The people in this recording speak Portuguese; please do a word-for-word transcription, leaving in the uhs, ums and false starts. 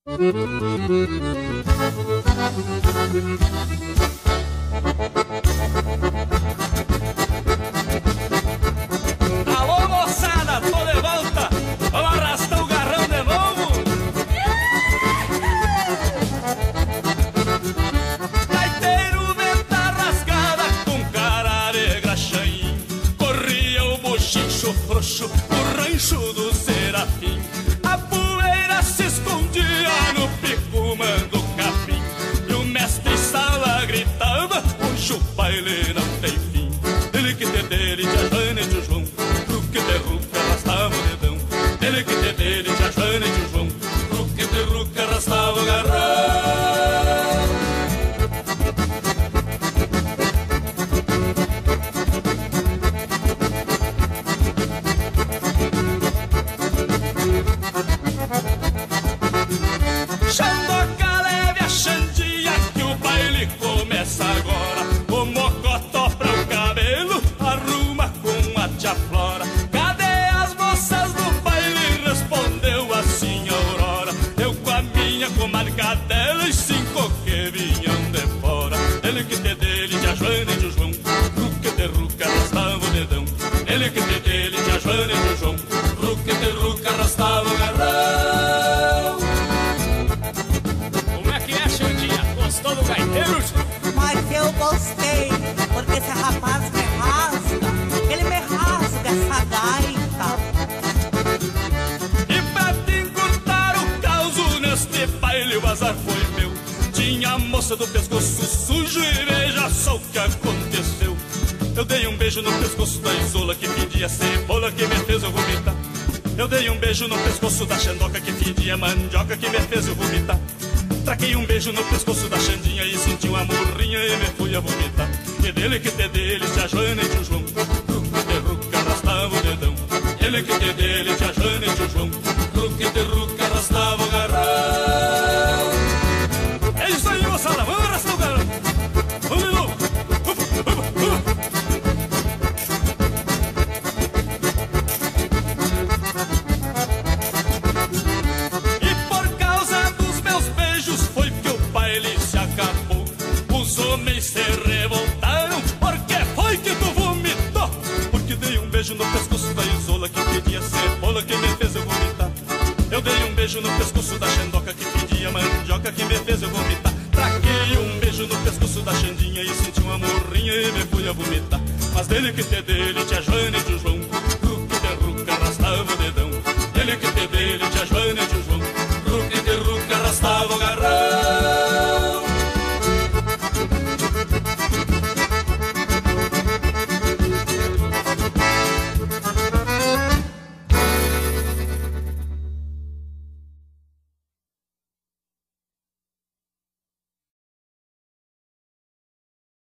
Alô, moçada, tô de volta. Vamos arrastar o garrão de novo. Gaiteiro de tarrascada com cara de graxaim. Corria o bochicho frouxo no rancho do Serafim. A poeira se escondia no picumã do capim. E o mestre sala gritava, hoje o baile não tem fim. Ele que te dele, tia Jane e tio João, truque de ruca, arrastava o dedão. Ele que te dele, tia Jane e tio João, truque de ruca, arrastava o garrão. Xandoca leve a xandia que o baile começa agora. O mocotó pra o cabelo arruma com a tia Flora. Cadê as moças do baile? Respondeu assim a Aurora. Eu com a minha comadre Cadela e cinco que vinham de fora. Ele que te dele, tia Joana e tio João, ruque de ruca, arrastava o dedão. Ele que te dele, tia Joana e tio João, ruque de ruca, arrastava o garrão. Como é que é, Xandinha? Gostou do gaiteiro? Mas eu gostei, porque esse rapaz me rasga, ele me rasga essa gaita. E pra te encurtar o causo neste baile o azar foi meu. Tinha a moça do pescoço sujo e veja só o que aconteceu. Eu dei um beijo no pescoço da Isola que pedia cebola que me fez eu vomitar. Eu dei um beijo no pescoço da Xandoca que pedia mandioca que me fez eu vomitar. Traquei um beijo no pescoço da Xandinha e senti uma murrinha e me fui a vomitar. E dele que te dele, tia Joana e tio João, ruque de ruca, arrastava o dedão. Ele que te dele, tia Joana e tio João, ruque de ruca, arrastava o garrão. É isso aí, moçada, vamos arrastar o garrão. Vamos de novo. E por causa dos meus beijos foi que o baile se acabou. Os homens se revoltaram, porque foi que tu vomitou. Porque dei um beijo no pescoço da Isola que pedia cebola que me fez eu vomitar. Eu dei um beijo no pescoço da Xandoca que pedia mandioca que me fez eu vomitar. Traquei um beijo no pescoço da Xandinha e senti uma morrinha e me fui a vomitar. Mas dele que te dele, tia Joana e tio João, ruque de ruca, arrastava o dedão. Ele que te dele, tia Joana e tio João, ruque de ruca, arrastava o